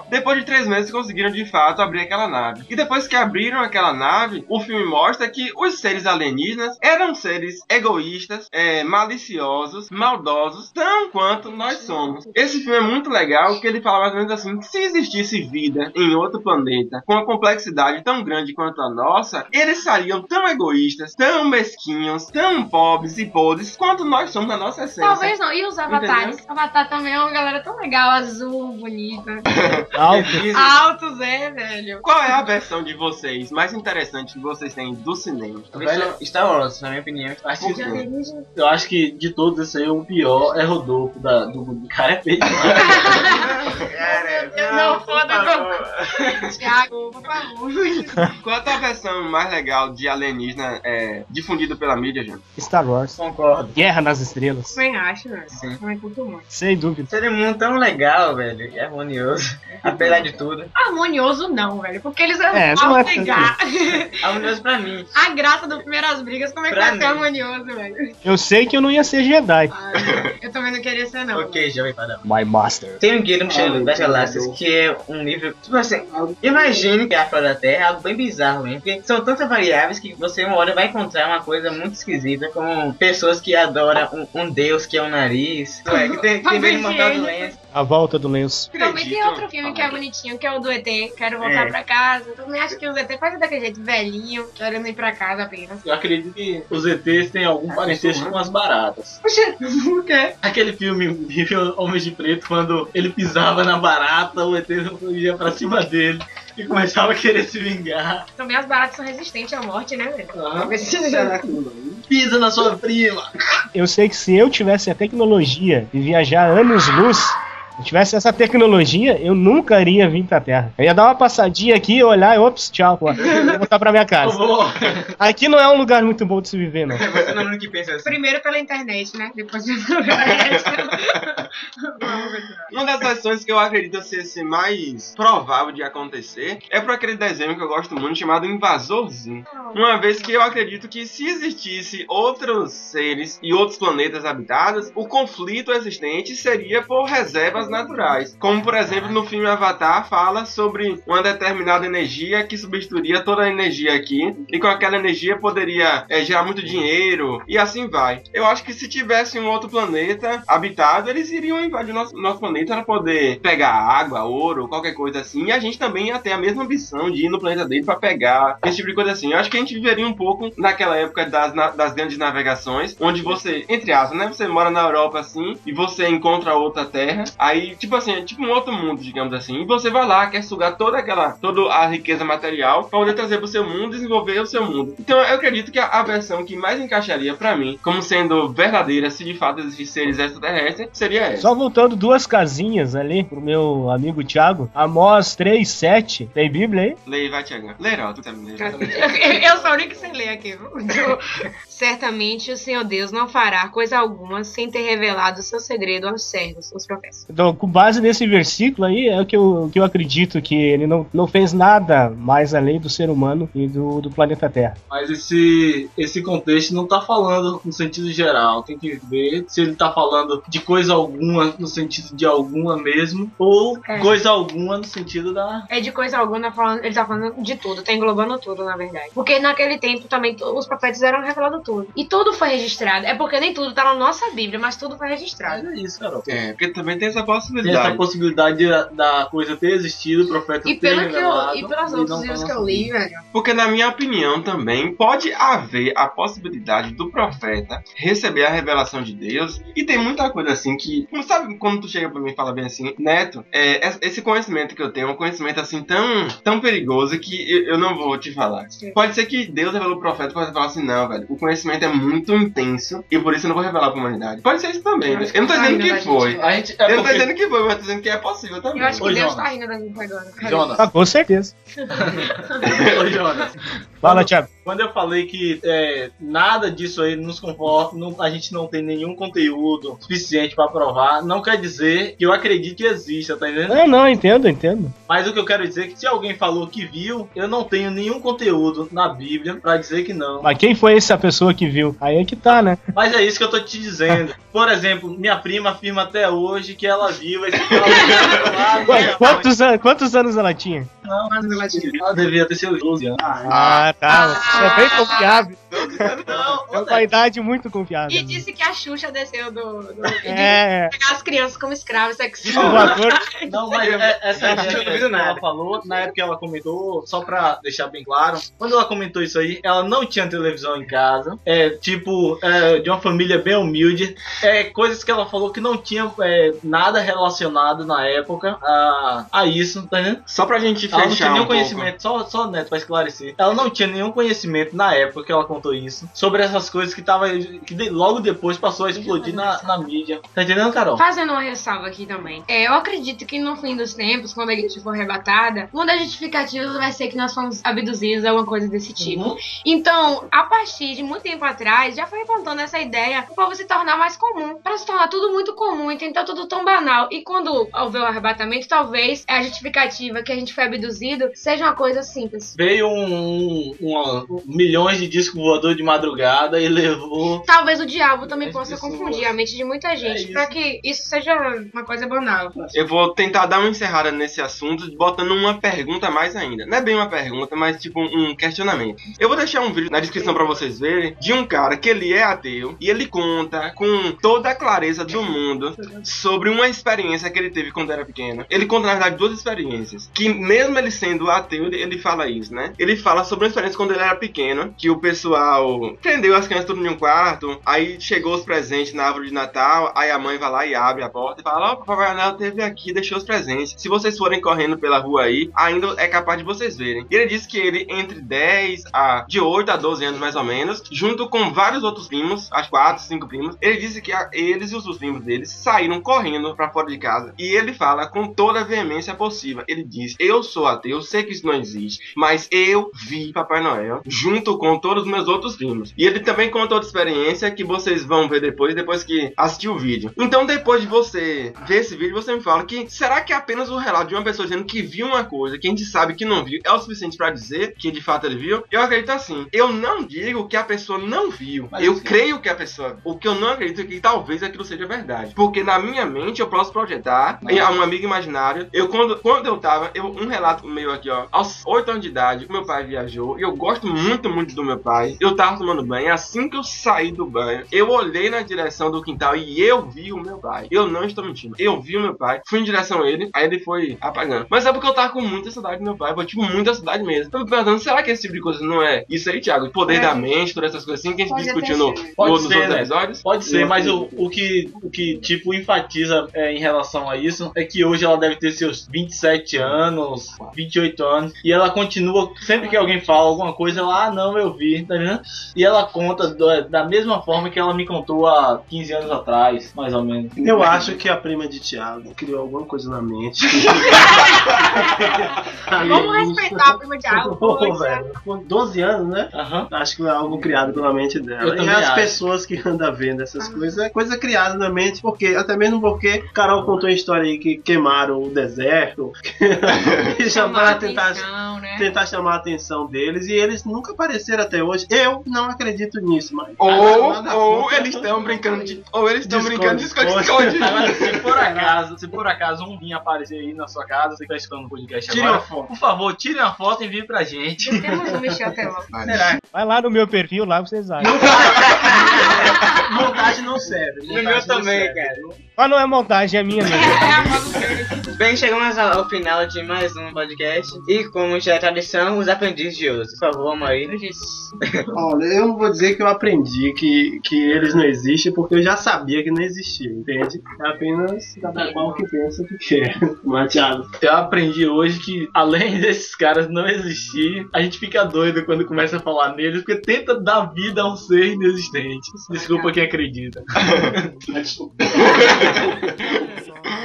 tal. Depois de três meses conseguiram de fato abrir aquela nave. E depois que abriram aquela nave, o filme mostra que os seres alienígenas eram seres egoístas, é, maliciosos, maldosos, tão quanto nós somos. Esse filme é muito legal porque ele fala mais ou menos assim, que se existisse vida em outro planeta com uma complexidade tão grande quanto a nossa, eles seriam tão egoístas, tão mesquinhos, tão pobres e podres quanto nós somos na nossa essência. Talvez não. E os avatares? O Avatar também é uma galera tão legal, azul, bonita. Alto. Altos, é, velho. Qual é a versão de vocês mais interessante que vocês têm do cinema? Velho, Star Wars, na minha opinião. Acho que, eu acho que de todos esses aí, o pior é Rodolfo da, do cara é feio. Cara, Eu não foda com Thiago, por favor. Qual é a versão mais legal de alienígena é, difundida pela mídia, gente? Star Wars. concordo. Guerra nas Estrelas. Também acho, velho. Sim. Também curto muito. Sem dúvida. Seria um mundo tão legal, velho. E harmonioso. Apesar de tudo. Harmonioso não, velho. Porque eles vão É, não é pegar. Harmonioso pra mim. A graça do Primeiras Brigas, como é que Pra vai ser mim. harmonioso, velho? Eu sei que eu não ia ser Jedi. Ai, eu também não queria ser, não. Ok, jovem padrão. My Master. Tem um Guia do Mochileiro das Galáxias, que é um livro, tipo assim, imagine que a fora da Terra é algo bem bizarro, hein? Porque são tantas variáveis que você uma hora vai encontrar uma coisa muito esquisita, como pessoas que adoram um, um deus que é o nariz, é, que tem, tem bem mortal do lenço. A volta do lenço. Também tem outro filme que é bonitinho, que é o do E T. Quero voltar É. pra casa. Eu também acho que o E T faz daquele jeito velhinho, querendo ir pra casa apenas. Eu acredito que os E Tês têm algum parentesco com as baratas. Poxa, por quê? Aquele filme Homens de Preto, quando ele pisava na barata, o E T ia pra cima dele e começava a querer se vingar. Também as baratas são resistentes à morte, né, velho? Ah, pisa na sua prima. Eu sei que se eu tivesse a tecnologia de viajar anos-luz, se eu tivesse essa tecnologia, eu nunca iria vir pra Terra. Eu ia dar uma passadinha aqui, olhar e ops, tchau, pô. Vou voltar pra minha casa. Aqui não é um lugar muito bom de se viver, não. Você não é o único que pensa assim. Primeiro pela internet, né? Depois de internet. Uma das versões que eu acredito ser assim, mais provável de acontecer é por aquele desenho que eu gosto muito chamado Invasorzinho. Uma vez que eu acredito que se existisse outros seres e outros planetas habitados, o conflito existente seria por reservas naturais. Como por exemplo no filme Avatar fala sobre uma determinada energia que substituiria toda a energia aqui e com aquela energia poderia é, gerar muito dinheiro e assim vai. Eu acho que se tivesse um outro planeta habitado, eles iriam invadir o nosso, nosso planeta para poder pegar água, ouro, qualquer coisa assim, e a gente também ia ter a mesma ambição de ir no planeta dele para pegar esse tipo de coisa assim. Eu acho que a gente viveria um pouco naquela época das, na, das grandes navegações, onde você, entre aspas, né, você mora na Europa assim, e você encontra outra terra, aí, tipo assim, é tipo um outro mundo, digamos assim, e você vai lá, quer sugar toda aquela, toda a riqueza material para poder trazer pro seu mundo, desenvolver o seu mundo. Então eu acredito que a, a versão que mais encaixaria para mim, como sendo verdadeira, se de fato existissem seres extraterrestres, seria essa. Só voltando duas casinhas ali pro meu amigo Thiago. Amós três, sete. Tem Bíblia aí? Leia, vai, Thiago. Leirão, tu sabe ler. Eu sou a única que sei ler aqui. viu? Certamente o Senhor Deus não fará coisa alguma sem ter revelado o seu segredo aos servos, os profetas. Então, com base nesse versículo aí, é o que eu, que eu acredito que ele não, não fez nada mais além do ser humano e do, do planeta Terra. Mas esse, esse contexto não tá falando no sentido geral. Tem que ver se ele tá falando de coisa alguma no sentido de alguma mesmo, ou É. coisa alguma no sentido da... É de coisa alguma, falando, ele tá falando de tudo, tá englobando tudo, na verdade. Porque naquele tempo também t- os profetas eram revelados tudo. E tudo foi registrado. É porque nem tudo tá na nossa Bíblia, mas tudo foi registrado. É isso, Carol. É, porque também tem essa Tem possibilidade. essa possibilidade de- da coisa ter existido, o profeta E, ter pelo que eu, revelado. e pelos e outros não tá livros na que eu nossa li, Bíblia. velho. Porque na minha opinião também pode haver a possibilidade do profeta receber a revelação de Deus, e tem muita coisa assim que, não sabe quando tu chega pra mim e fala bem assim, Neto, é, es- esse conhecimento que eu tenho é um conhecimento assim tão, tão perigoso que eu, eu não vou te falar. Pode ser que Deus revelou o profeta para falar assim, não, velho, o conhecimento é muito intenso e por isso eu não vou revelar pra humanidade. Pode ser isso também, velho. Eu não tô dizendo Ainda da que foi. A gente, é Eu não tô porque- dizendo que foi, mas tô dizendo que é possível também. Eu acho que Ô, Deus Jonas. tá rindo da gente agora. Jonas, Ah, com certeza. Ô, Jonas, Fala, Thiago. Quando eu falei que é, nada disso aí nos conforta, não, a gente não tem nenhum conteúdo suficiente pra provar, não quer dizer que eu acredito que exista, tá entendendo? Não, não, entendo, entendo. Mas o que eu quero dizer é que se alguém falou que viu, eu não tenho nenhum conteúdo na Bíblia pra dizer que não. Mas quem foi essa pessoa que viu? Aí é que tá, né? Mas é isso que eu tô te dizendo. Por exemplo, minha prima afirma até hoje que ela viu esse Qu- quantos, an- quantos anos ela tinha? Não, mas ela tinha. Ela devia ter seus doze anos. Ah, tá. É bem confiável. Não, É uma idade muito confiável. E disse que a Xuxa desceu do. do É. de pegar as crianças como escravos O sexuais. voador. Não, mas é- essa Eu ideia não que duvido nada. ela falou, na época que ela comentou, só pra deixar bem claro, quando ela comentou isso aí, ela não tinha televisão em casa, é tipo, é, de uma família bem humilde, é coisas que ela falou que não tinha é, nada relacionado na época a, a isso, tá entendendo? Só pra gente Ela não tinha fechar nenhum um pouco. conhecimento, só, só Neto, pra esclarecer. Ela não tinha nenhum conhecimento na época que ela contou isso, sobre essas coisas que tava, que de- logo depois passou a explodir na, na mídia. Tá entendendo, Carol? Fazendo uma ressalva aqui também. É, eu acredito que no fim dos tempos, quando a igreja for arrebatada, uma das justificativas vai ser que nós fomos abduzidos, alguma coisa desse tipo. Uhum. Então, a partir de muito tempo atrás, já foi apontando essa ideia o povo se tornar mais comum. Pra se tornar tudo muito comum, então tudo tão banal. E quando houver o arrebatamento, talvez a justificativa que a gente foi abduzido seja uma coisa simples. Veio um, um, uma- milhões de discos voadores de madrugada e levou. Talvez o diabo também As possa pessoas- confundir a mente de muita gente, isso. pra que isso seja uma coisa banal. Eu vou tentar dar uma encerrada nesse assunto, botando uma pergunta a mais ainda. Não é bem uma pergunta, mas tipo um questionamento. Eu vou deixar um vídeo na descrição pra vocês verem, de um cara que ele é ateu, e ele conta com toda a clareza do mundo sobre uma experiência que ele teve quando era pequeno. Ele conta, na verdade, duas experiências. Que mesmo ele sendo ateu, ele, ele fala isso, né? Ele fala sobre uma experiência quando ele era pequeno, que o pessoal prendeu as crianças tudo em um quarto, aí chegou os presentes na árvore de Natal, aí a mãe vai lá e abre a porta e fala: ó, o Papai Noel teve aqui, deixou os presentes. Se vocês forem correndo pela rua aí, ainda é capaz de vocês verem. E ele disse que ele, entre dez a... de oito a doze anos mais ou menos, junto com vários outros primos, acho quatro, cinco primos, ele disse que a- eles e os outros primos deles saíram correndo pra fora de casa. E ele fala com toda a veemência possível. Ele diz: eu sou ateu, eu sei que isso não existe, mas eu vi Papai Noel junto com todos os meus outros primos. E ele também conta outra experiência que vocês vão ver depois, depois que assistir o vídeo. Então, depois de você ver esse vídeo, você me fala que será que apenas o relato de uma pessoa dizendo que viu uma coisa que a gente sabe que não viu é o suficiente pra dizer que de fato ele viu? Eu acredito assim. Eu não digo que a pessoa não viu. Mas eu assim- creio que a pessoa... O que eu não acredito é que talvez aquilo seja verdade. Porque na minha mente eu posso projetar em um amigo imaginário. Eu, quando, quando eu tava... Eu, um relato meu aqui, ó. Aos oito anos de idade, meu pai viajou. E eu gosto muito, muito do meu pai. Eu tava tomando banho. Assim que eu saí do banho, eu olhei na direção do quintal e eu vi o meu pai. Eu não estou mentindo. Eu vi o meu pai. Fui em direção a ele. Aí ele foi apagando. Mas é porque eu tava com muita saudade do meu pai. Eu tive muita saudade mesmo. Eu tô me perguntando, será que esse tipo de coisa não é isso aí, Thiago? Poder É. da mente, todas essas coisas assim que a gente Pode discutiu até no, ser. Pode no, nos ser, outros né? episódios? Pode ser, Eu mas o, acredito. o que o que tipo enfatiza é, em relação a isso é que hoje ela deve ter seus vinte e sete anos, vinte e oito anos, e ela continua, sempre que alguém fala alguma coisa, ela, ah, não, eu vi, tá vendo? E ela conta do- da mesma forma que ela me contou há quinze anos atrás, mais ou menos. Eu acho que a prima de Thiago criou alguma coisa na mente. Vamos respeitar a prima de água. Pô, velho, com doze anos, né? Aham. Acho que é algo criado pela mente Eu dela. E também as acho. pessoas que andam vendo essas coisas, é coisa criada na mente, porque até mesmo porque Carol contou a história aí que queimaram o deserto, e já para tentar, atenção, né? tentar chamar a atenção deles, e eles nunca apareceram até hoje. Eu não acredito nisso, mas. Ou, Nada ou contra. eles estão brincando de. Ou eles estão De brincando de esconde-esconde. esconde-esconde. Agora, se por acaso, se por acaso um vinho aparecer aí na sua casa, você que tá escutando o podcast Tire agora, uma foto. por favor, tire uma foto e envie pra gente. Temos um Michel Teló. Será? Vai lá no meu perfil, lá vocês acham. Montagem não serve. No montagem meu não também, serve. cara. Mas não é montagem, é minha mesmo. Bem, chegamos ao final de mais um podcast. E como já é tradição, os aprendizes de hoje. Por favor, vamos aí. Olha, eu não vou dizer que eu aprendi que, que eles não existem, porque eu já sabia que não existiam, entende? É apenas cada qual que pensa que quer. Mas, Thiago, Eu aprendi hoje que, além desses caras não existir, a gente fica doido quando começa a falar neles, porque tenta dar vida a um ser inexistente. Desculpa quem acredita. Eu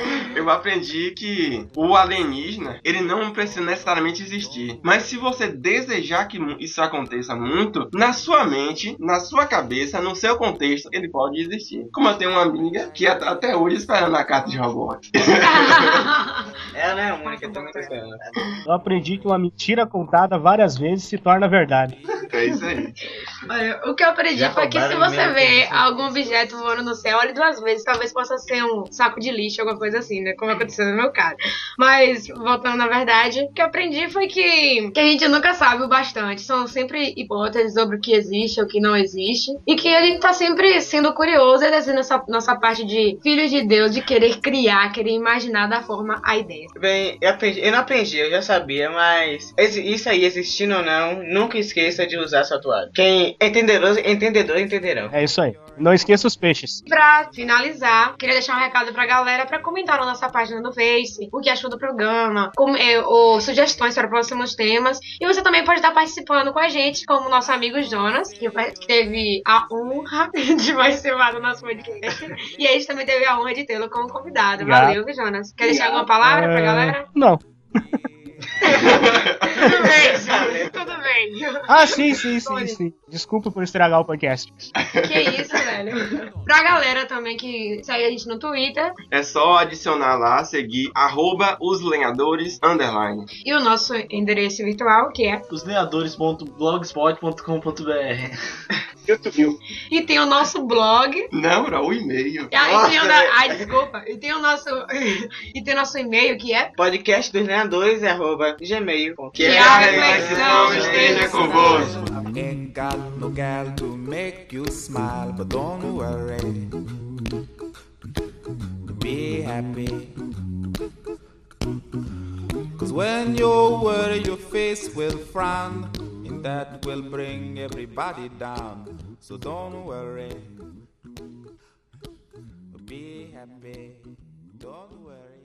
eu aprendi que o alienígena, ele não precisa necessariamente existir. Mas se você desejar que isso aconteça muito, na sua mente, na sua cabeça, no seu contexto, ele pode existir. Como eu tenho uma amiga que tá até hoje esperando a carta de Hogwarts. Ela não é a única, tem muitas delas. Eu aprendi que uma mentira contada várias vezes se torna verdade. É isso aí. Olha, o que eu aprendi Já foi que se roubaram você mesmo, vê assim. algum objeto voando no céu, olhe duas vezes. Talvez possa ser um saco de lixo, alguma coisa assim, né? Como aconteceu no meu caso. Mas, voltando na verdade, o que eu aprendi foi que, que a gente nunca sabe o bastante. São sempre hipóteses sobre o que existe ou o que não existe. E que a gente tá sempre sendo curioso, exercendo essa nossa parte de filhos de Deus, de querer criar, querer imaginar da forma a ideia. Bem, eu, aprendi, eu não aprendi, eu já sabia, mas esse- isso aí, existindo ou não, nunca esqueça de usar sua toalha. Quem é entendedor, entendedor entenderão. É isso aí. Não esqueça os peixes. Pra finalizar, queria deixar um recado pra galera pra comentar na nossa página do Face o que achou do programa, como, é, ou sugestões para próximos temas. E você também pode estar participando com a gente, como nosso amigo Jonas, que vai- que teve a honra de participar do nosso podcast. E a gente também teve a honra de tê-lo como convidado. Obrigado. Valeu, viu, Jonas? Quer deixar alguma palavra pra É, galera? Não. Tudo bem, Jonas, tudo bem. Ah, sim, sim, sim, sim. Desculpa por estragar o podcast. Que isso, velho. Pra galera também que segue a gente no Twitter É só adicionar lá, seguir, arroba os lenhadores, underline. e o nosso endereço virtual, que é. Os lenhadores ponto blogspot ponto com ponto b r. E tem o nosso blog. Não, era o e-mail. Ah, e Nossa, tem o da- Ai, desculpa. E tem o nosso. E tem o nosso e-mail, que é. Podcast dos lenhadores, arroba gmail. que Que é a a reflexão reflexão esteja esteja convosco. Ain't got no gal to make you smile, but don't worry. Be happy. Cause when you worry, your face will frown, and that will bring everybody down. So don't worry. Be happy. Don't worry.